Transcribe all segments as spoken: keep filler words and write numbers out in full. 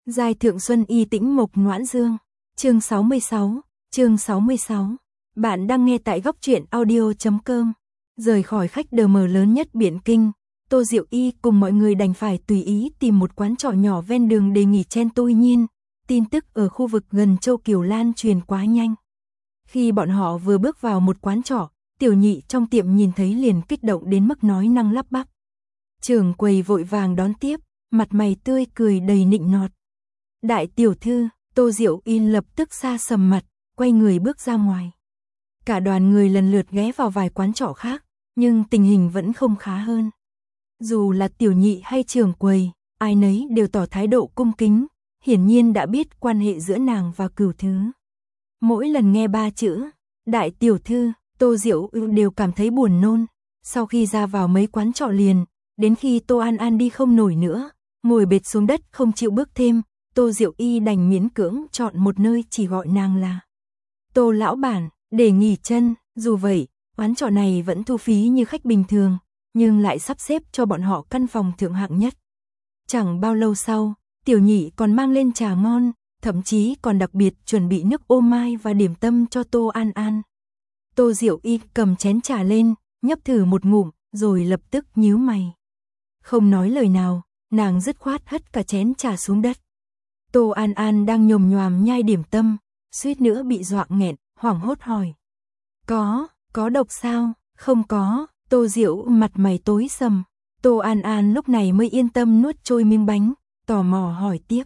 Giai thượng xuân y tĩnh mộc noãn dương. Chương sáu mươi sáu, chương sáu mươi sáu. Bạn đang nghe tại góc truyện audio chấm com. Rời khỏi khách đờ mờ lớn nhất Biện Kinh, Tô Diệu Y cùng mọi người đành phải tùy ý tìm một quán trọ nhỏ ven đường để nghỉ chen. Tuy nhiên, tin tức ở khu vực gần Châu Kiều Lan truyền quá nhanh. Khi bọn họ vừa bước vào một quán trọ, tiểu nhị trong tiệm nhìn thấy liền kích động đến mức nói năng lắp bắp. Trưởng quầy vội vàng đón tiếp, mặt mày tươi cười đầy nịnh nọt. Đại tiểu thư, Tô Diệu Y lập tức xa sầm mặt, quay người bước ra ngoài. Cả đoàn người lần lượt ghé vào vài quán trọ khác, nhưng tình hình vẫn không khá hơn. Dù là tiểu nhị hay trưởng quầy, ai nấy đều tỏ thái độ cung kính, hiển nhiên đã biết quan hệ giữa nàng và Cửu Thứ. Mỗi lần nghe ba chữ, đại tiểu thư, Tô Diệu Y đều cảm thấy buồn nôn. Sau khi ra vào mấy quán trọ liền, đến khi Tô An An đi không nổi nữa, ngồi bệt xuống đất không chịu bước thêm, Tô Diệu Y đành miễn cưỡng chọn một nơi chỉ gọi nàng là Tô lão bản, để nghỉ chân. Dù vậy, quán trọ này vẫn thu phí như khách bình thường, nhưng lại sắp xếp cho bọn họ căn phòng thượng hạng nhất. Chẳng bao lâu sau, tiểu nhị còn mang lên trà ngon, thậm chí còn đặc biệt chuẩn bị nước ô mai và điểm tâm cho Tô An An. Tô Diệu Y cầm chén trà lên, nhấp thử một ngụm, rồi lập tức nhíu mày. Không nói lời nào, nàng dứt khoát hất cả chén trà xuống đất. Tô An An đang nhồm nhoàm nhai điểm tâm, suýt nữa bị dọa nghẹn, hoảng hốt hỏi. Có, có độc sao? Không có. Tô Diệu mặt mày tối sầm. Tô An An lúc này mới yên tâm nuốt trôi miếng bánh, tò mò hỏi tiếp.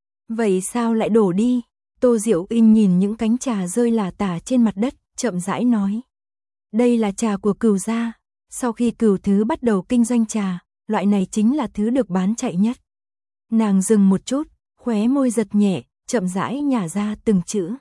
Vậy sao lại đổ đi? Tô Diệu Y nhìn những cánh trà rơi lả tả trên mặt đất, chậm rãi nói. Đây là trà của Cửu gia. Sau khi Cửu Thứ bắt đầu kinh doanh trà, loại này chính là thứ được bán chạy nhất. Nàng dừng một chút, khóe môi giật nhẹ, chậm rãi nhả ra từng chữ.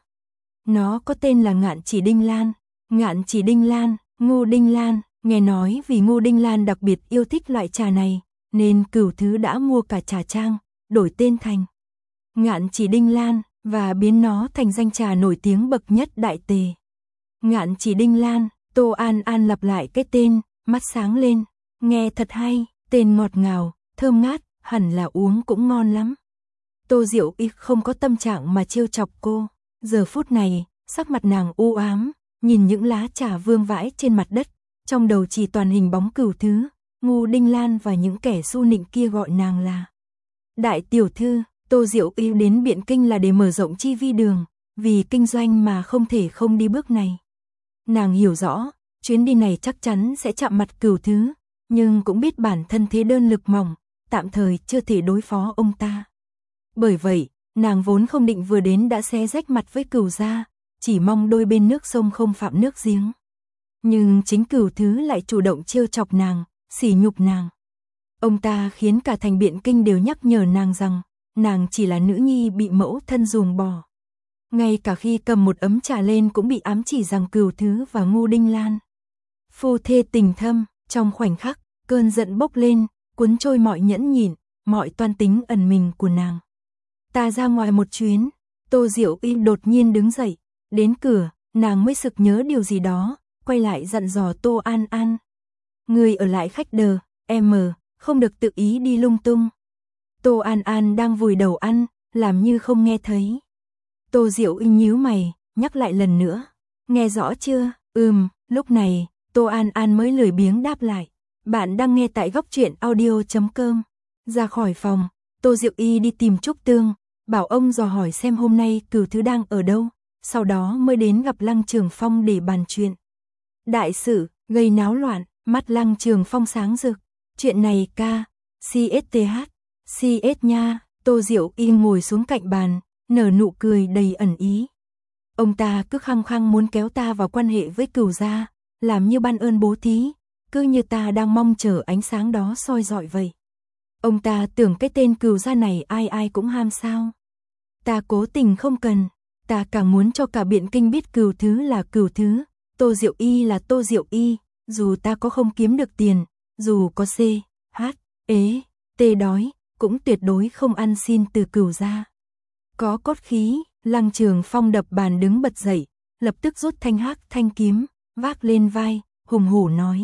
Nó có tên là Ngạn Chỉ Đinh Lan. Ngạn Chỉ Đinh Lan, Ngô Đinh Lan. Nghe nói vì Ngô Đinh Lan đặc biệt yêu thích loại trà này, nên Cửu Thứ đã mua cả trà trang, đổi tên thành Ngạn Chỉ Đinh Lan, và biến nó thành danh trà nổi tiếng bậc nhất đại tề. Ngạn Chỉ Đinh Lan. Tô An An lặp lại cái tên, mắt sáng lên. Nghe thật hay, tên ngọt ngào, thơm ngát, hẳn là uống cũng ngon lắm. Tô Diệu Y không có tâm trạng mà trêu chọc cô. Giờ phút này, sắc mặt nàng u ám, nhìn những lá trà vương vãi trên mặt đất, trong đầu chỉ toàn hình bóng Cửu Thứ, Ngô Đinh Lan và những kẻ xu nịnh kia gọi nàng là đại tiểu thư. Tô Diệu Y đến Biện Kinh là để mở rộng chi vi đường, vì kinh doanh mà không thể không đi bước này. Nàng hiểu rõ, chuyến đi này chắc chắn sẽ chạm mặt Cửu Thứ, nhưng cũng biết bản thân thế đơn lực mỏng, tạm thời chưa thể đối phó ông ta. Bởi vậy, nàng vốn không định vừa đến đã xé rách mặt với Cửu gia, chỉ mong đôi bên nước sông không phạm nước giếng. Nhưng chính Cửu Thứ lại chủ động trêu chọc nàng, sỉ nhục nàng. Ông ta khiến cả thành Biện Kinh đều nhắc nhở nàng rằng, nàng chỉ là nữ nhi bị mẫu thân ruồng bỏ. Ngay cả khi cầm một ấm trà lên cũng bị ám chỉ rằng Cửu Thứ và Ngô Đinh Lan phu thê tình thâm. Trong khoảnh khắc, cơn giận bốc lên, cuốn trôi mọi nhẫn nhịn, mọi toan tính ẩn mình của nàng. Ta ra ngoài một chuyến. Tô Diệu Y đột nhiên đứng dậy. Đến cửa, nàng mới sực nhớ điều gì đó, quay lại dặn dò Tô An An. Người ở lại khách đờ, em mờ, không được tự ý đi lung tung. Tô An An đang vùi đầu ăn, làm như không nghe thấy. Tô Diệu Y nhíu mày, nhắc lại lần nữa. Nghe rõ chưa? Ừm. Lúc này, Tô An An mới lười biếng đáp lại. Bạn đang nghe tại góc truyện audio chấm com. Ra khỏi phòng, Tô Diệu Y đi tìm Trúc Tương, bảo ông dò hỏi xem hôm nay Cửu Thứ đang ở đâu, sau đó mới đến gặp Lăng Trường Phong để bàn chuyện. Đại sự, gây náo loạn, mắt Lăng Trường Phong sáng rực. Chuyện này ca, xê ét tê hát, xê ét nha. Tô Diệu Y ngồi xuống cạnh bàn, nở nụ cười đầy ẩn ý. Ông ta cứ khăng khăng muốn kéo ta vào quan hệ với Cửu gia, làm như ban ơn bố thí, cứ như ta đang mong chờ ánh sáng đó soi rọi vậy. Ông ta tưởng cái tên Cửu gia này ai ai cũng ham sao? Ta cố tình không cần, ta càng muốn cho cả Biện Kinh biết Cửu Thứ là Cửu Thứ, Tô Diệu Y là Tô Diệu Y, dù ta có không kiếm được tiền, dù có C, H, ế, T đói, cũng tuyệt đối không ăn xin từ Cửu gia. Có cốt khí. Lăng Trường Phong đập bàn đứng bật dậy, lập tức rút thanh hắc thanh kiếm, vác lên vai, hùng hổ nói.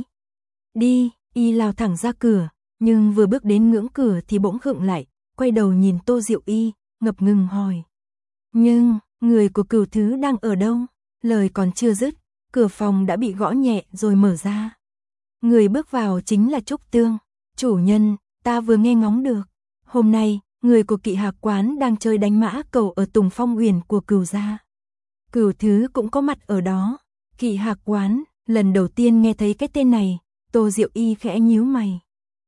Đi. Y lao thẳng ra cửa, nhưng vừa bước đến ngưỡng cửa thì bỗng khựng lại, quay đầu nhìn Tô Diệu Y, ngập ngừng hỏi. Nhưng, người của Cửu Thứ đang ở đâu? Lời còn chưa dứt, cửa phòng đã bị gõ nhẹ rồi mở ra. Người bước vào chính là Trúc Tương. Chủ nhân, ta vừa nghe ngóng được. Hôm nay, người của Kỵ Hạc quán đang chơi đánh mã cầu ở Tùng Phong Uyển của Cửu gia. Cửu Thứ cũng có mặt ở đó. Kỵ Hạc quán, lần đầu tiên nghe thấy cái tên này, Tô Diệu Y khẽ nhíu mày.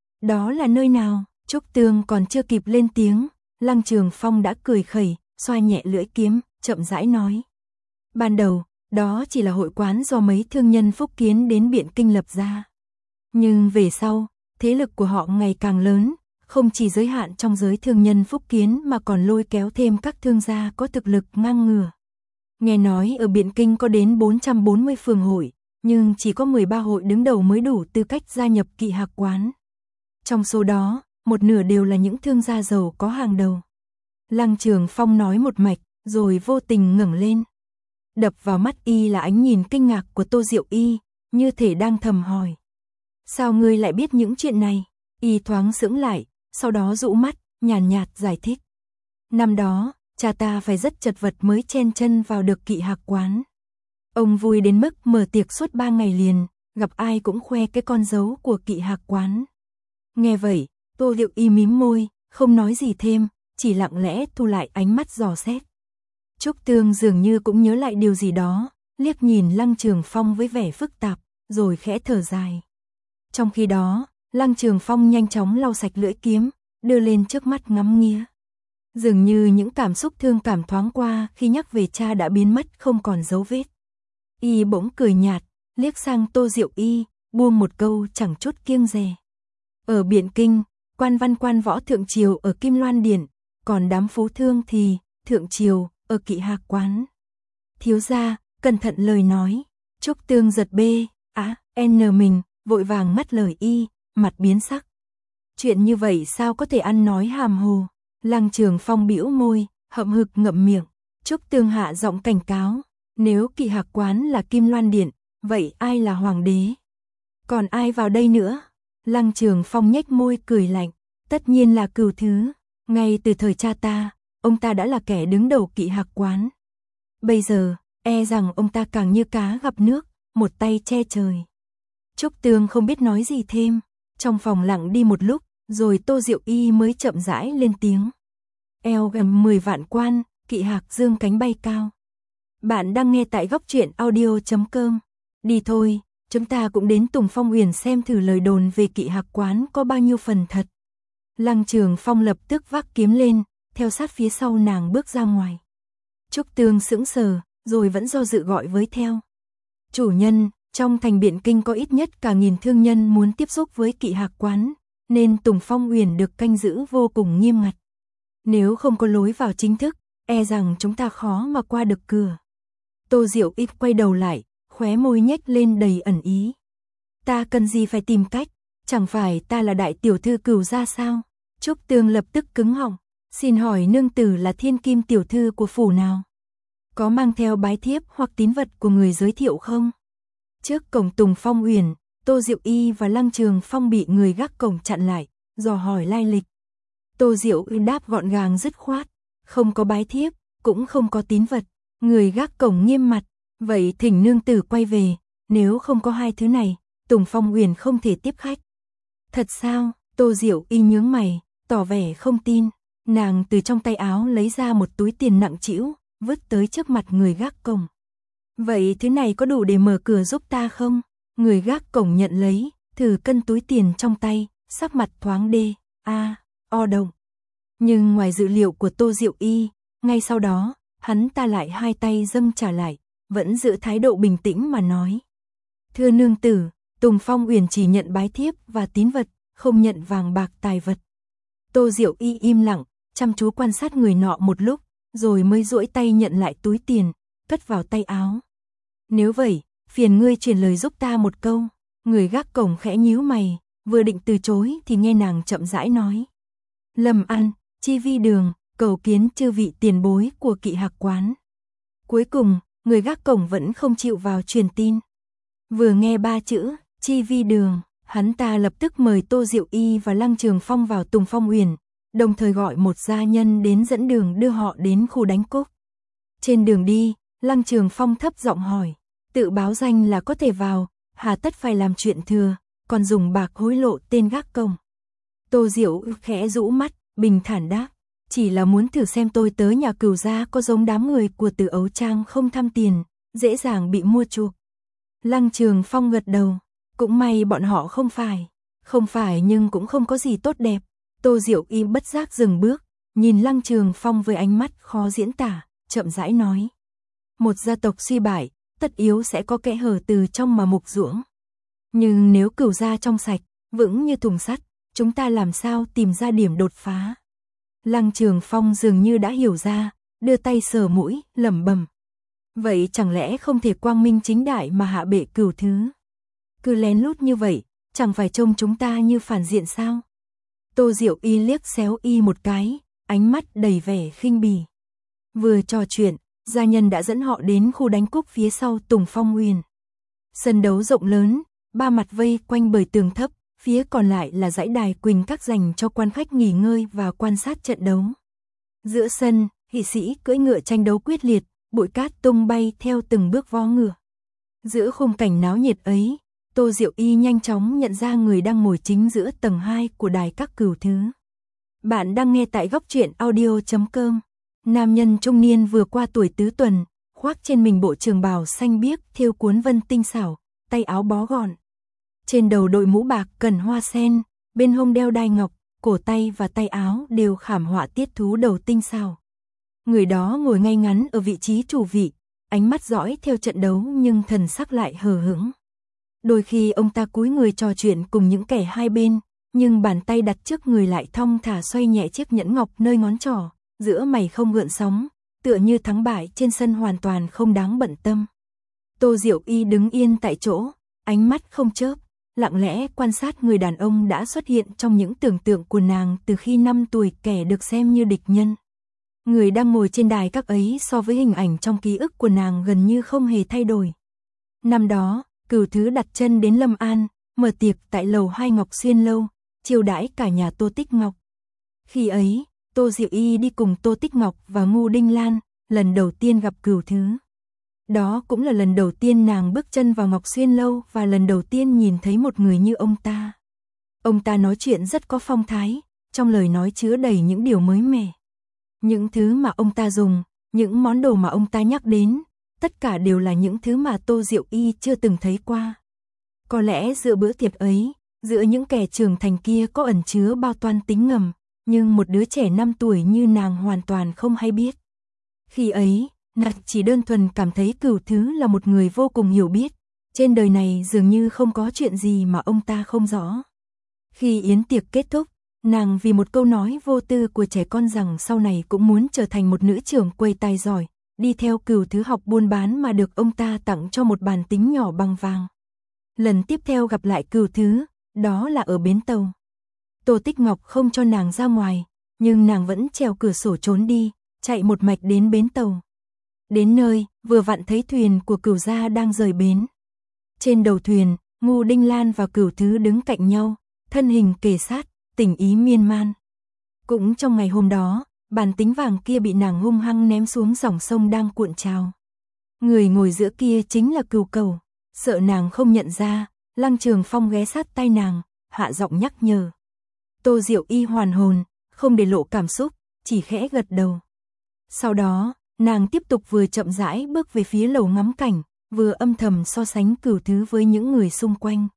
Đó là nơi nào? Trúc Tương còn chưa kịp lên tiếng, Lăng Trường Phong đã cười khẩy, xoa nhẹ lưỡi kiếm, chậm rãi nói. Ban đầu, đó chỉ là hội quán do mấy thương nhân phúc kiến đến Biện Kinh lập ra. Nhưng về sau, thế lực của họ ngày càng lớn, không chỉ giới hạn trong giới thương nhân phúc kiến mà còn lôi kéo thêm các thương gia có thực lực ngang ngửa. Nghe nói ở Biện Kinh có đến bốn trăm bốn mươi phường hội, nhưng chỉ có mười ba hội đứng đầu mới đủ tư cách gia nhập Kỵ Hạc quán. Trong số đó, một nửa đều là những thương gia giàu có hàng đầu. Lăng Trường Phong nói một mạch, rồi vô tình ngẩng lên. Đập vào mắt y là ánh nhìn kinh ngạc của Tô Diệu Y, như thể đang thầm hỏi. Sao ngươi lại biết những chuyện này? Y thoáng sững lại, sau đó rũ mắt, nhàn nhạt, nhạt giải thích. Năm đó, cha ta phải rất chật vật mới chen chân vào được Kỵ Hạc quán. Ông vui đến mức mở tiệc suốt ba ngày liền, gặp ai cũng khoe cái con dấu của Kỵ Hạc quán. Nghe vậy, Tô Diệu Y mím môi, không nói gì thêm, chỉ lặng lẽ thu lại ánh mắt dò xét. Trúc Tương dường như cũng nhớ lại điều gì đó, liếc nhìn Lăng Trường Phong với vẻ phức tạp, rồi khẽ thở dài. Trong khi đó, Lăng Trường Phong nhanh chóng lau sạch lưỡi kiếm, đưa lên trước mắt ngắm nghía. Dường như những cảm xúc thương cảm thoáng qua khi nhắc về cha đã biến mất không còn dấu vết. Y bỗng cười nhạt, liếc sang Tô Diệu Y, buông một câu chẳng chút kiêng dè. Ở Biện Kinh, quan văn quan võ thượng triều ở Kim Loan Điện, còn đám phú thương thì thượng triều ở Kỵ Hạc quán. Thiếu gia, cẩn thận lời nói. Trúc Tương giật bê, á, n mình, vội vàng ngắt lời y, mặt biến sắc. Chuyện như vậy sao có thể ăn nói hàm hồ? Lăng Trường Phong bĩu môi, hậm hực ngậm miệng. Trúc Tương hạ giọng cảnh cáo, nếu Kỵ Hạc quán là Kim Loan Điện, vậy ai là hoàng đế? Còn ai vào đây nữa? Lăng Trường Phong nhếch môi cười lạnh, tất nhiên là Cửu Thứ. Ngay từ thời cha ta, ông ta đã là kẻ đứng đầu Kỵ Hạc quán. Bây giờ, e rằng ông ta càng như cá gặp nước, một tay che trời. Trúc Tương không biết nói gì thêm, trong phòng lặng đi một lúc, rồi Tô Diệu Y mới chậm rãi lên tiếng. Eo gần mười vạn quan, Kỵ Hạc dương cánh bay cao. Bạn đang nghe tại góc truyện audio chấm com. Đi thôi, chúng ta cũng đến Tùng Phong Uyển xem thử lời đồn về Kỵ Hạc quán có bao nhiêu phần thật. Lăng Trường Phong lập tức vác kiếm lên, theo sát phía sau nàng bước ra ngoài. Trúc Tương sững sờ, rồi vẫn do dự gọi với theo. Chủ nhân, trong thành Biện Kinh có ít nhất cả nghìn thương nhân muốn tiếp xúc với Kỵ Hạc quán, nên Tùng Phong Uyển được canh giữ vô cùng nghiêm ngặt. Nếu không có lối vào chính thức, e rằng chúng ta khó mà qua được cửa. Tô Diệu Y quay đầu lại, khóe môi nhếch lên đầy ẩn ý. Ta cần gì phải tìm cách, chẳng phải ta là đại tiểu thư Cửu gia sao? Trúc Tương lập tức cứng họng, xin hỏi nương tử là thiên kim tiểu thư của phủ nào? Có mang theo bái thiếp hoặc tín vật của người giới thiệu không? Trước cổng Tùng Phong Uyển, Tô Diệu Y và Lăng Trường Phong bị người gác cổng chặn lại, dò hỏi lai lịch. Tô Diệu Y đáp gọn gàng dứt khoát, không có bái thiếp, cũng không có tín vật. Người gác cổng nghiêm mặt, vậy thỉnh nương tử quay về, nếu không có hai thứ này, Tùng Phong Uyển không thể tiếp khách. Thật sao? Tô Diệu Y nhướng mày, tỏ vẻ không tin. Nàng từ trong tay áo lấy ra một túi tiền nặng trĩu, vứt tới trước mặt người gác cổng. Vậy thứ này có đủ để mở cửa giúp ta không? Người gác cổng nhận lấy, thử cân túi tiền trong tay, sắc mặt thoáng đê, a, o động. Nhưng ngoài dự liệu của Tô Diệu Y, ngay sau đó, hắn ta lại hai tay dâng trả lại, vẫn giữ thái độ bình tĩnh mà nói. Thưa nương tử, Tùng Phong Uyển chỉ nhận bái thiếp và tín vật, không nhận vàng bạc tài vật. Tô Diệu Y im lặng, chăm chú quan sát người nọ một lúc, rồi mới duỗi tay nhận lại túi tiền, cất vào tay áo. Nếu vậy, phiền ngươi truyền lời giúp ta một câu. Người gác cổng khẽ nhíu mày, vừa định từ chối thì nghe nàng chậm rãi nói. Lâm An, Chi Vi Đường, cầu kiến chư vị tiền bối của Kỵ Hạc quán. Cuối cùng, người gác cổng vẫn không chịu vào truyền tin. Vừa nghe ba chữ, Chi Vi Đường, hắn ta lập tức mời Tô Diệu Y và Lăng Trường Phong vào Tùng Phong Uyển, đồng thời gọi một gia nhân đến dẫn đường đưa họ đến khu đánh cúp. Trên đường đi, Lăng Trường Phong thấp giọng hỏi, tự báo danh là có thể vào, hà tất phải làm chuyện thừa, còn dùng bạc hối lộ tên gác cổng. Tô Diệu khẽ rũ mắt, bình thản đáp, chỉ là muốn thử xem tôi tới nhà Cửu gia có giống đám người của Từ Ấu Trang không tham tiền, dễ dàng bị mua chuộc. Lăng Trường Phong gật đầu, cũng may bọn họ không phải, không phải nhưng cũng không có gì tốt đẹp. Tô Diệu Y bất giác dừng bước, nhìn Lăng Trường Phong với ánh mắt khó diễn tả, chậm rãi nói. Một gia tộc suy bại, tất yếu sẽ có kẽ hở từ trong mà mục ruỗng. Nhưng nếu Cửu gia trong sạch, vững như thùng sắt, chúng ta làm sao tìm ra điểm đột phá? Lăng Trường Phong dường như đã hiểu ra, đưa tay sờ mũi, lẩm bẩm. Vậy chẳng lẽ không thể quang minh chính đại mà hạ bệ Cửu thứ? Cứ lén lút như vậy, chẳng phải trông chúng ta như phản diện sao? Tô Diệu Y liếc xéo y một cái, ánh mắt đầy vẻ khinh bỉ. Vừa trò chuyện, gia nhân đã dẫn họ đến khu đánh cúp phía sau Tùng Phong Huyền. Sân đấu rộng lớn, ba mặt vây quanh bởi tường thấp, phía còn lại là dãy đài quỳnh các dành cho quan khách nghỉ ngơi và quan sát trận đấu. Giữa sân, hỷ sĩ cưỡi ngựa tranh đấu quyết liệt, bụi cát tung bay theo từng bước vó ngựa. Giữa khung cảnh náo nhiệt ấy, Tô Diệu Y nhanh chóng nhận ra người đang ngồi chính giữa tầng hai của đài các Cửu thứ. Bạn đang nghe tại góc truyện audio chấm com. Nam nhân trung niên vừa qua tuổi tứ tuần, khoác trên mình bộ trường bào xanh biếc thêu cuốn vân tinh xảo, tay áo bó gọn. Trên đầu đội mũ bạc cần hoa sen, bên hông đeo đai ngọc, cổ tay và tay áo đều khảm họa tiết thú đầu tinh xảo. Người đó ngồi ngay ngắn ở vị trí chủ vị, ánh mắt dõi theo trận đấu nhưng thần sắc lại hờ hững. Đôi khi ông ta cúi người trò chuyện cùng những kẻ hai bên, nhưng bàn tay đặt trước người lại thong thả xoay nhẹ chiếc nhẫn ngọc nơi ngón trỏ, giữa mày không gợn sóng, tựa như thắng bại trên sân hoàn toàn không đáng bận tâm. Tô Diệu Y đứng yên tại chỗ, ánh mắt không chớp, lặng lẽ quan sát người đàn ông đã xuất hiện trong những tưởng tượng của nàng từ khi năm tuổi, kẻ được xem như địch nhân. Người đang ngồi trên đài các ấy so với hình ảnh trong ký ức của nàng gần như không hề thay đổi. Năm đó, Cửu thứ đặt chân đến Lâm An, mở tiệc tại lầu hai Ngọc Xuyên lâu, chiêu đãi cả nhà Tô Tích Ngọc. Khi ấy, Tô Diệu Y đi cùng Tô Tích Ngọc và Ngô Đinh Lan, lần đầu tiên gặp Cửu thứ. Đó cũng là lần đầu tiên nàng bước chân vào Ngọc Xuyên lâu và lần đầu tiên nhìn thấy một người như ông ta. Ông ta nói chuyện rất có phong thái, trong lời nói chứa đầy những điều mới mẻ. Những thứ mà ông ta dùng, những món đồ mà ông ta nhắc đến, tất cả đều là những thứ mà Tô Diệu Y chưa từng thấy qua. Có lẽ giữa bữa tiệc ấy, giữa những kẻ trưởng thành kia có ẩn chứa bao toan tính ngầm, nhưng một đứa trẻ năm tuổi như nàng hoàn toàn không hay biết. Khi ấy, nàng chỉ đơn thuần cảm thấy Cửu thứ là một người vô cùng hiểu biết, trên đời này dường như không có chuyện gì mà ông ta không rõ. Khi yến tiệc kết thúc, nàng vì một câu nói vô tư của trẻ con rằng sau này cũng muốn trở thành một nữ trưởng quầy tài giỏi, đi theo Cửu thứ học buôn bán mà được ông ta tặng cho một bàn tính nhỏ bằng vàng. Lần tiếp theo gặp lại Cửu thứ, đó là ở bến tàu. Tô Tích Ngọc không cho nàng ra ngoài, nhưng nàng vẫn trèo cửa sổ trốn đi, chạy một mạch đến bến tàu. Đến nơi, vừa vặn thấy thuyền của Cửu gia đang rời bến. Trên đầu thuyền, Ngô Đinh Lan và Cửu thứ đứng cạnh nhau, thân hình kề sát, tình ý miên man. Cũng trong ngày hôm đó, bàn tính vàng kia bị nàng hung hăng ném xuống dòng sông đang cuộn trào. Người ngồi giữa kia chính là Cửu Cầu. Sợ nàng không nhận ra, Lăng Trường Phong ghé sát tai nàng, hạ giọng nhắc nhở. Tô Diệu Y hoàn hồn, không để lộ cảm xúc, chỉ khẽ gật đầu. Sau đó, nàng tiếp tục vừa chậm rãi bước về phía lầu ngắm cảnh, vừa âm thầm so sánh Cửu thứ với những người xung quanh.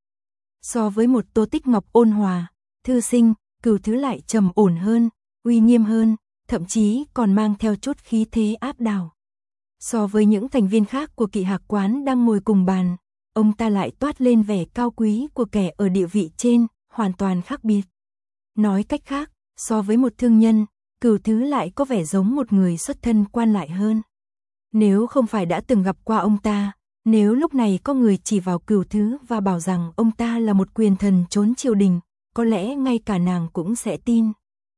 So với một Tô Tích Ngọc ôn hòa, thư sinh, Cửu thứ lại trầm ổn hơn, uy nghiêm hơn, thậm chí còn mang theo chút khí thế áp đảo. So với những thành viên khác của Kỵ Hạc quán đang ngồi cùng bàn, ông ta lại toát lên vẻ cao quý của kẻ ở địa vị trên, hoàn toàn khác biệt. Nói cách khác, so với một thương nhân, Cửu thứ lại có vẻ giống một người xuất thân quan lại hơn. Nếu không phải đã từng gặp qua ông ta, nếu lúc này có người chỉ vào Cửu thứ và bảo rằng ông ta là một quyền thần trốn triều đình, có lẽ ngay cả nàng cũng sẽ tin.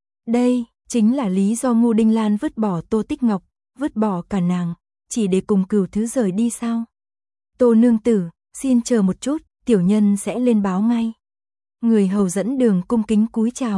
Đây chính là lý do Ngô Đinh Lan vứt bỏ Tô Tích Ngọc, vứt bỏ cả nàng, chỉ để cùng Cửu thứ rời đi sao? Tô nương tử, xin chờ một chút, tiểu nhân sẽ lên báo ngay. Người hầu dẫn đường cung kính cúi chào,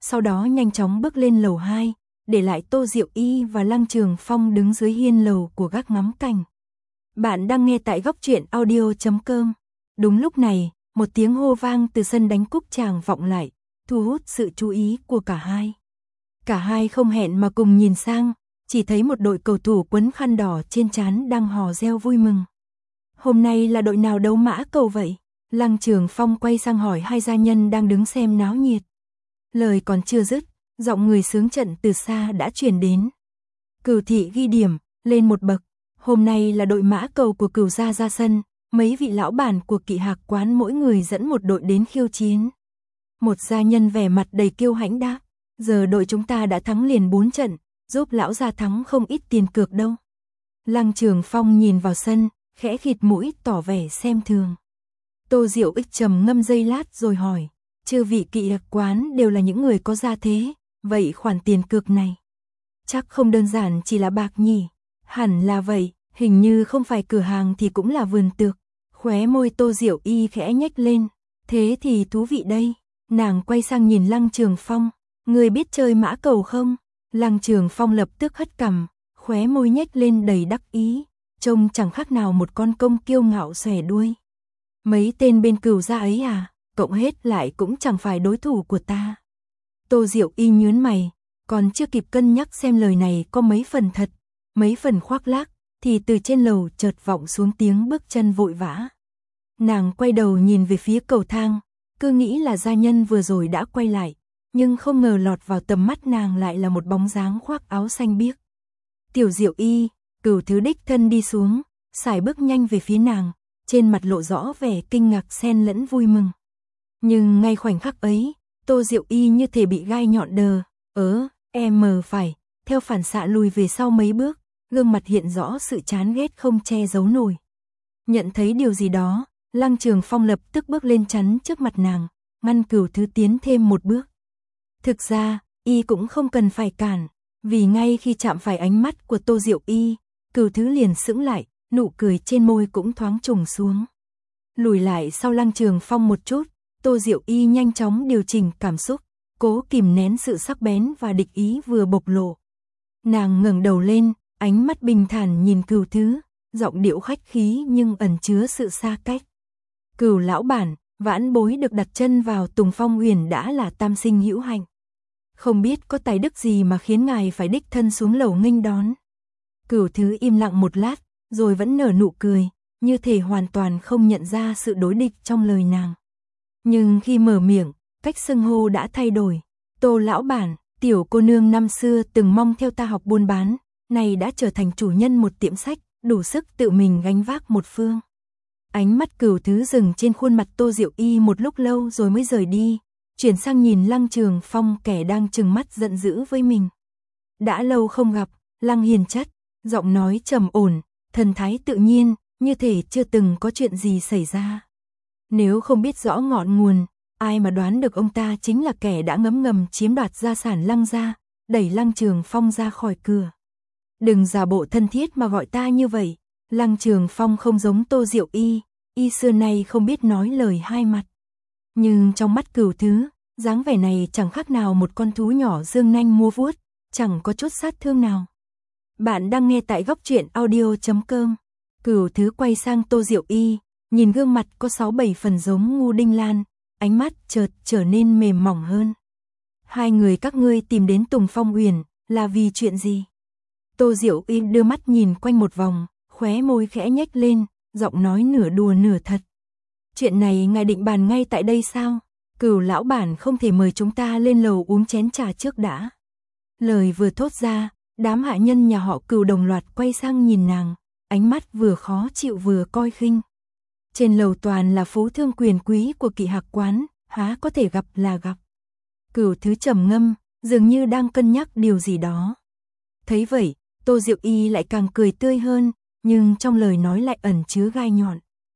sau đó nhanh chóng bước lên lầu hai, để lại Tô Diệu Y và Lăng Trường Phong đứng dưới hiên lầu của gác ngắm cảnh. Bạn đang nghe tại góc truyện audio chấm com. Đúng lúc này, một tiếng hô vang từ sân đánh cúp tràng vọng lại, thu hút sự chú ý của cả hai. Cả hai không hẹn mà cùng nhìn sang, chỉ thấy một đội cầu thủ quấn khăn đỏ trên trán đang hò reo vui mừng. Hôm nay là đội nào đấu mã cầu vậy? Lăng Trường Phong quay sang hỏi hai gia nhân đang đứng xem náo nhiệt. Lời còn chưa dứt, giọng người sướng trận từ xa đã truyền đến. Cửu thị ghi điểm, lên một bậc. Hôm nay là đội mã cầu của Cửu gia ra sân, mấy vị lão bản của Kỵ Hạc quán mỗi người dẫn một đội đến khiêu chiến. Một gia nhân vẻ mặt đầy kiêu hãnh đáp, giờ đội chúng ta đã thắng liền bốn trận, giúp lão gia thắng không ít tiền cược đâu. Lăng Trường Phong nhìn vào sân, khẽ khịt mũi tỏ vẻ xem thường. Tô Diệu Ích trầm ngâm giây lát rồi hỏi, chư vị Kỵ Hạc quán đều là những người có gia thế, vậy khoản tiền cược này chắc không đơn giản chỉ là bạc nhỉ? Hẳn là vậy, hình như không phải cửa hàng thì cũng là vườn tược. Khóe môi Tô Diệu Y khẽ nhếch lên, thế thì thú vị đây. Nàng quay sang nhìn Lăng Trường Phong, người biết chơi mã cầu không? Lăng Trường Phong lập tức hất cằm, khóe môi nhếch lên đầy đắc ý, trông chẳng khác nào một con công kiêu ngạo xòe đuôi. Mấy tên bên Cửu gia ấy à, cộng hết lại cũng chẳng phải đối thủ của ta. Tô Diệu Y nhướng mày, còn chưa kịp cân nhắc xem lời này có mấy phần thật, mấy phần khoác lác, thì từ trên lầu chợt vọng xuống tiếng bước chân vội vã. Nàng quay đầu nhìn về phía cầu thang, cứ nghĩ là gia nhân vừa rồi đã quay lại, nhưng không ngờ lọt vào tầm mắt nàng lại là một bóng dáng khoác áo xanh biếc. Tiểu Diệu Y, Cửu thứ đích thân đi xuống, sải bước nhanh về phía nàng, trên mặt lộ rõ vẻ kinh ngạc xen lẫn vui mừng. Nhưng ngay khoảnh khắc ấy, Tô Diệu Y như thể bị gai nhọn đờ, ớ, em mờ phải, theo phản xạ lùi về sau mấy bước, gương mặt hiện rõ sự chán ghét không che giấu nổi. Nhận thấy điều gì đó, Lăng Trường Phong lập tức bước lên chắn trước mặt nàng, ngăn Cửu thứ tiến thêm một bước. Thực ra, y cũng không cần phải cản, vì ngay khi chạm phải ánh mắt của Tô Diệu Y, Cửu thứ liền sững lại, nụ cười trên môi cũng thoáng trùng xuống. Lùi lại sau Lăng Trường Phong một chút, Tô Diệu Y nhanh chóng điều chỉnh cảm xúc, cố kìm nén sự sắc bén và địch ý vừa bộc lộ. Nàng ngẩng đầu lên, ánh mắt bình thản nhìn Cửu thứ, giọng điệu khách khí nhưng ẩn chứa sự xa cách. Cửu lão bản, vãn bối được đặt chân vào Tùng Phong Huyền đã là tam sinh hữu hạnh. Không biết có tài đức gì mà khiến ngài phải đích thân xuống lầu nghênh đón. Cửu thứ im lặng một lát, rồi vẫn nở nụ cười, như thể hoàn toàn không nhận ra sự đối địch trong lời nàng. Nhưng khi mở miệng, cách xưng hô đã thay đổi. Tô lão bản, tiểu cô nương năm xưa từng mong theo ta học buôn bán, này đã trở thành chủ nhân một tiệm sách, đủ sức tự mình gánh vác một phương. Ánh mắt Cửu thứ dừng trên khuôn mặt Tô Diệu Y một lúc lâu rồi mới rời đi, chuyển sang nhìn Lăng Trường Phong kẻ đang trừng mắt giận dữ với mình. Đã lâu không gặp, Lăng hiền chất, giọng nói trầm ổn, thần thái tự nhiên, như thể chưa từng có chuyện gì xảy ra. Nếu không biết rõ ngọn nguồn, ai mà đoán được ông ta chính là kẻ đã ngấm ngầm chiếm đoạt gia sản Lăng gia, đẩy Lăng Trường Phong ra khỏi cửa. Đừng giả bộ thân thiết mà gọi ta như vậy. Lăng Trường Phong không giống Tô Diệu Y, y xưa nay không biết nói lời hai mặt. Nhưng trong mắt Cửu thứ, dáng vẻ này chẳng khác nào một con thú nhỏ dương nanh múa vuốt, chẳng có chút sát thương nào. Bạn đang nghe tại góc truyện audio chấm com. Cửu thứ quay sang Tô Diệu Y, nhìn gương mặt có sáu bảy phần giống Ngu Đinh Lan, ánh mắt chợt trở nên mềm mỏng hơn. Hai người các ngươi tìm đến Tùng Phong Uyển là vì chuyện gì? Tô Diệu Y đưa mắt nhìn quanh một vòng, khóe môi khẽ nhếch lên, giọng nói nửa đùa nửa thật. Chuyện này ngài định bàn ngay tại đây sao? Cửu lão bản không thể mời chúng ta lên lầu uống chén trà trước đã. Lời vừa thốt ra, đám hạ nhân nhà họ Cửu đồng loạt quay sang nhìn nàng, ánh mắt vừa khó chịu vừa coi khinh. Trên lầu toàn là phú thương quyền quý của Kỵ Hạc quán, há có thể gặp là gặp. Cửu thứ trầm ngâm, dường như đang cân nhắc điều gì đó. Thấy vậy, Tô Diệu Y lại càng cười tươi hơn, nhưng trong lời nói lại ẩn chứa gai nhọn.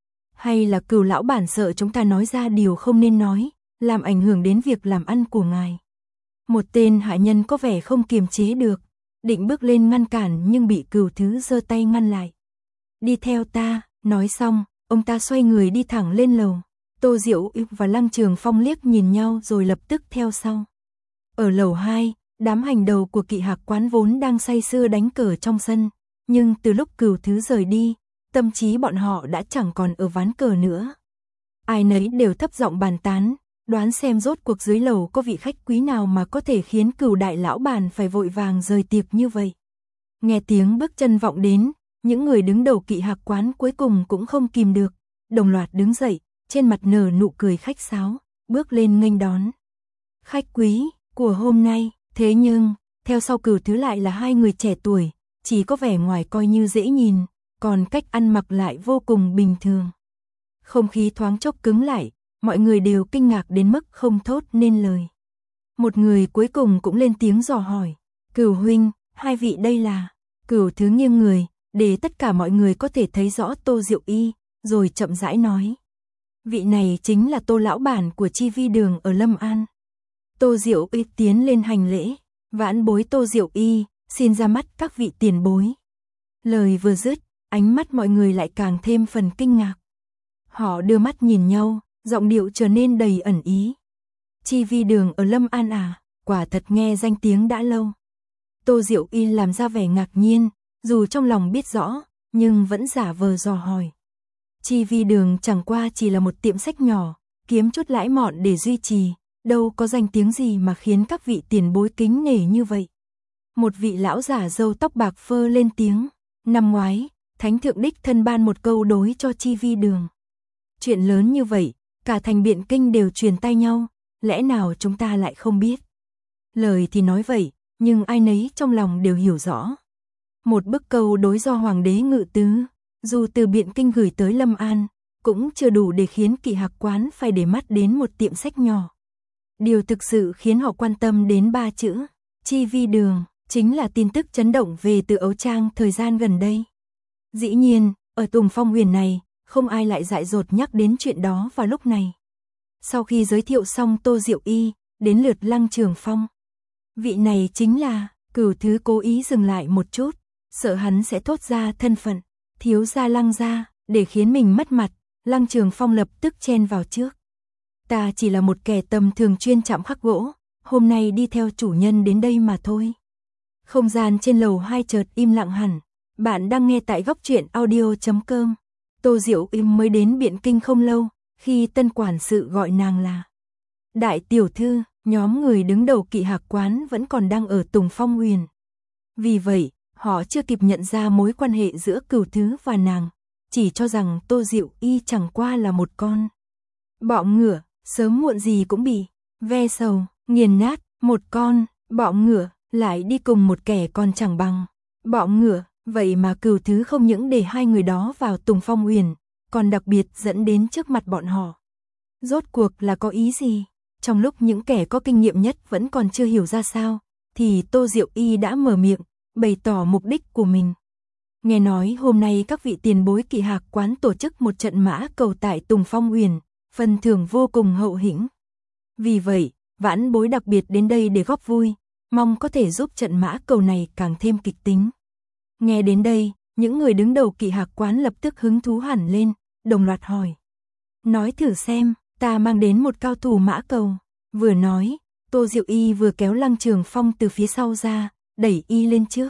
Hay là Cửu lão bản sợ chúng ta nói ra điều không nên nói, làm ảnh hưởng đến việc làm ăn của ngài? Một tên hạ nhân có vẻ không kiềm chế được, định bước lên ngăn cản nhưng bị Cửu thứ giơ tay ngăn lại. Đi theo ta, nói xong, ông ta xoay người đi thẳng lên lầu. Tô Diệu Y và Lăng Trường Phong liếc nhìn nhau rồi lập tức theo sau. Ở lầu hai, đám hành đầu của Kỵ Hạc quán vốn đang say sưa đánh cờ trong sân, nhưng từ lúc Cửu Thứ rời đi, tâm trí bọn họ đã chẳng còn ở ván cờ nữa. Ai nấy đều thấp giọng bàn tán, đoán xem rốt cuộc dưới lầu có vị khách quý nào mà có thể khiến Cửu đại lão bản phải vội vàng rời tiệc như vậy. Nghe tiếng bước chân vọng đến, những người đứng đầu Kỵ Hạc quán cuối cùng cũng không kìm được, đồng loạt đứng dậy, trên mặt nở nụ cười khách sáo, bước lên nghênh đón. Khách quý của hôm nay, thế nhưng, theo sau Cửu Thứ lại là hai người trẻ tuổi, chỉ có vẻ ngoài coi như dễ nhìn, còn cách ăn mặc lại vô cùng bình thường. Không khí thoáng chốc cứng lại, mọi người đều kinh ngạc đến mức không thốt nên lời. Một người cuối cùng cũng lên tiếng dò hỏi, Cửu huynh, hai vị đây là? Cửu Thứ nghiêng người, để tất cả mọi người có thể thấy rõ Tô Diệu Y, rồi chậm rãi nói. Vị này chính là Tô lão bản của Chi Vi đường ở Lâm An. Tô Diệu Y tiến lên hành lễ, vãn bối Tô Diệu Y, xin ra mắt các vị tiền bối. Lời vừa dứt, ánh mắt mọi người lại càng thêm phần kinh ngạc. Họ đưa mắt nhìn nhau, giọng điệu trở nên đầy ẩn ý. Chi Vi đường ở Lâm An à, quả thật nghe danh tiếng đã lâu. Tô Diệu Y làm ra vẻ ngạc nhiên, dù trong lòng biết rõ, nhưng vẫn giả vờ dò hỏi. Chi Vi đường chẳng qua chỉ là một tiệm sách nhỏ, kiếm chút lãi mọn để duy trì, đâu có danh tiếng gì mà khiến các vị tiền bối kính nể như vậy. Một vị lão giả râu tóc bạc phơ lên tiếng, năm ngoái, Thánh Thượng đích thân ban một câu đối cho Chi Vi đường. Chuyện lớn như vậy, cả thành Biện Kinh đều truyền tai nhau, lẽ nào chúng ta lại không biết? Lời thì nói vậy, nhưng ai nấy trong lòng đều hiểu rõ. Một bức câu đối do Hoàng đế ngự tứ, dù từ Biện Kinh gửi tới Lâm An, cũng chưa đủ để khiến Kỵ Hạc quán phải để mắt đến một tiệm sách nhỏ. Điều thực sự khiến họ quan tâm đến ba chữ, Chi Vi đường, chính là tin tức chấn động về từ Ấu Trang thời gian gần đây. Dĩ nhiên, ở Tùng Phong Huyền này, không ai lại dại dột nhắc đến chuyện đó vào lúc này. Sau khi giới thiệu xong Tô Diệu Y, đến lượt Lăng Trường Phong. Vị này chính là, Cửu Thứ cố ý dừng lại một chút, sợ hắn sẽ thốt ra thân phận, thiếu gia Lăng gia, để khiến mình mất mặt, Lăng Trường Phong lập tức chen vào trước. Ta chỉ là một kẻ tầm thường chuyên chạm khắc gỗ, hôm nay đi theo chủ nhân đến đây mà thôi. Không gian trên lầu hai chợt im lặng hẳn. Bạn đang nghe tại góc truyện audio chấm com. Tô Diệu Im mới đến Biện Kinh không lâu, khi tân quản sự gọi nàng là đại tiểu thư, nhóm người đứng đầu Kỵ Hạc quán vẫn còn đang ở Tùng Phong Huyền. Vì vậy, họ chưa kịp nhận ra mối quan hệ giữa Cửu Thứ và nàng, chỉ cho rằng Tô Diệu Y chẳng qua là một con bọ ngựa, sớm muộn gì cũng bị ve sầu, nghiền nát. Một con bọ ngựa lại đi cùng một kẻ còn chẳng bằng bọ ngựa. Vậy mà Cửu Thứ không những để hai người đó vào Tùng Phong Huyền, còn đặc biệt dẫn đến trước mặt bọn họ. Rốt cuộc là có ý gì? Trong lúc những kẻ có kinh nghiệm nhất vẫn còn chưa hiểu ra sao, thì Tô Diệu Y đã mở miệng, bày tỏ mục đích của mình. Nghe nói hôm nay các vị tiền bối Kỵ Hạc quán tổ chức một trận mã cầu tại Tùng Phong Huyền, phần thưởng vô cùng hậu hĩnh. Vì vậy, vãn bối đặc biệt đến đây để góp vui, mong có thể giúp trận mã cầu này càng thêm kịch tính. Nghe đến đây, những người đứng đầu Kỵ Hạc quán lập tức hứng thú hẳn lên, đồng loạt hỏi. Nói thử xem, ta mang đến một cao thủ mã cầu. Vừa nói, Tô Diệu Y vừa kéo Lăng Trường Phong từ phía sau ra, đẩy y lên trước.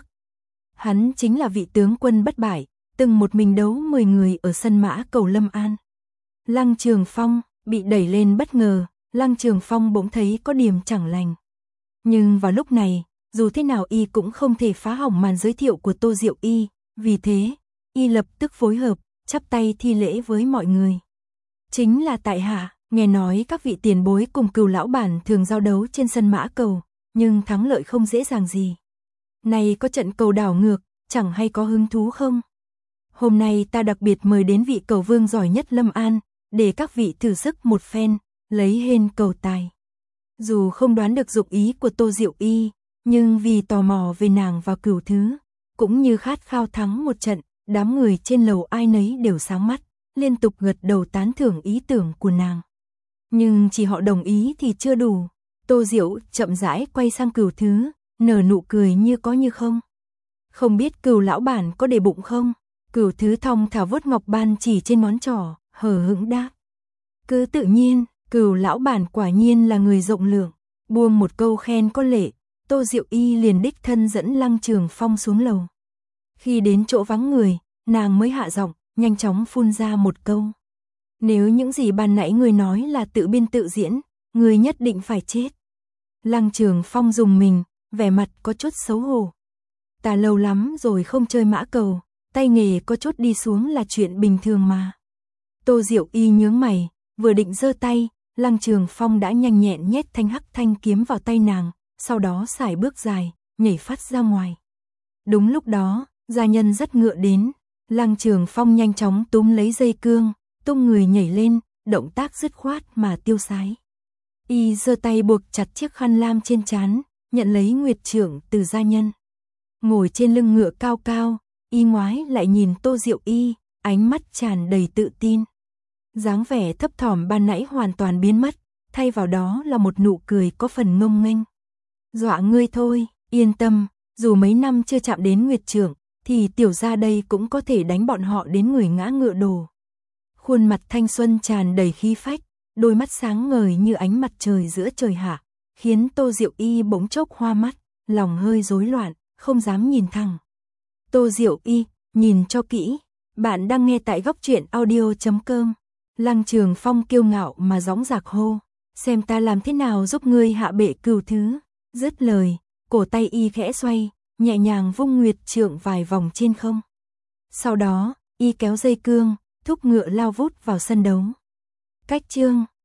Hắn chính là vị tướng quân bất bại, từng một mình đấu mười người ở sân mã cầu Lâm An. Lăng Trường Phong bị đẩy lên bất ngờ, Lăng Trường Phong bỗng thấy có điểm chẳng lành. Nhưng vào lúc này, dù thế nào y cũng không thể phá hỏng màn giới thiệu của Tô Diệu Y, vì thế, y lập tức phối hợp, chắp tay thi lễ với mọi người. Chính là tại hạ, nghe nói các vị tiền bối cùng Cửu lão bản thường giao đấu trên sân mã cầu, nhưng thắng lợi không dễ dàng gì. Này có trận cầu đảo ngược, chẳng hay có hứng thú không? Hôm nay ta đặc biệt mời đến vị cầu vương giỏi nhất Lâm An, để các vị thử sức một phen, lấy hên cầu tài. Dù không đoán được dụng ý của Tô Diệu Y, nhưng vì tò mò về nàng và Cửu Thứ, cũng như khát khao thắng một trận, đám người trên lầu ai nấy đều sáng mắt, liên tục gật đầu tán thưởng ý tưởng của nàng. Nhưng chỉ họ đồng ý thì chưa đủ. Tô Diệu chậm rãi quay sang Cửu Thứ, nở nụ cười như có như không. Không biết Cửu lão bản có để bụng không? Cửu Thứ thong thả vuốt ngọc ban chỉ trên ngón trỏ, hờ hững đáp. Cứ tự nhiên, Cửu lão bản quả nhiên là người rộng lượng. Buông một câu khen có lệ, Tô Diệu Y liền đích thân dẫn Lăng Trường Phong xuống lầu. Khi đến chỗ vắng người, nàng mới hạ giọng, nhanh chóng phun ra một câu. Nếu những gì ban nãy người nói là tự biên tự diễn, người nhất định phải chết. Lăng Trường Phong dùng mình, vẻ mặt có chút xấu hổ. Ta lâu lắm rồi không chơi mã cầu, tay nghề có chút đi xuống là chuyện bình thường mà. Tô Diệu Y nhướng mày, vừa định giơ tay, Lăng Trường Phong đã nhanh nhẹn nhét thanh hắc thanh kiếm vào tay nàng, sau đó sải bước dài, nhảy phát ra ngoài. Đúng lúc đó, gia nhân dắt ngựa đến, Lăng Trường Phong nhanh chóng túm lấy dây cương, tung người nhảy lên, động tác dứt khoát mà tiêu sái. Y giơ tay buộc chặt chiếc khăn lam trên trán, nhận lấy nguyệt trượng từ gia nhân. Ngồi trên lưng ngựa cao cao, Y ngoái lại nhìn Tô Diệu Y, ánh mắt tràn đầy tự tin. Dáng vẻ thấp thỏm ban nãy hoàn toàn biến mất, thay vào đó là một nụ cười có phần ngông nghênh. Dọa ngươi thôi, yên tâm, dù mấy năm chưa chạm đến nguyệt trượng, thì tiểu gia đây cũng có thể đánh bọn họ đến người ngã ngựa đổ. Khuôn mặt thanh xuân tràn đầy khí phách, đôi mắt sáng ngời như ánh mặt trời giữa trời hạ, khiến Tô Diệu Y bỗng chốc hoa mắt, lòng hơi rối loạn, không dám nhìn thẳng. Tô Diệu Y, nhìn cho kỹ, bạn đang nghe tại góc truyện audio chấm com. Lăng Trường Phong kiêu ngạo mà dõng dạc hô, xem ta làm thế nào giúp ngươi hạ bệ cửu thứ. Dứt lời, cổ tay Y khẽ xoay, nhẹ nhàng vung nguyệt trượng vài vòng trên không. Sau đó, Y kéo dây cương, thúc ngựa lao vút vào sân đấu. Cách chương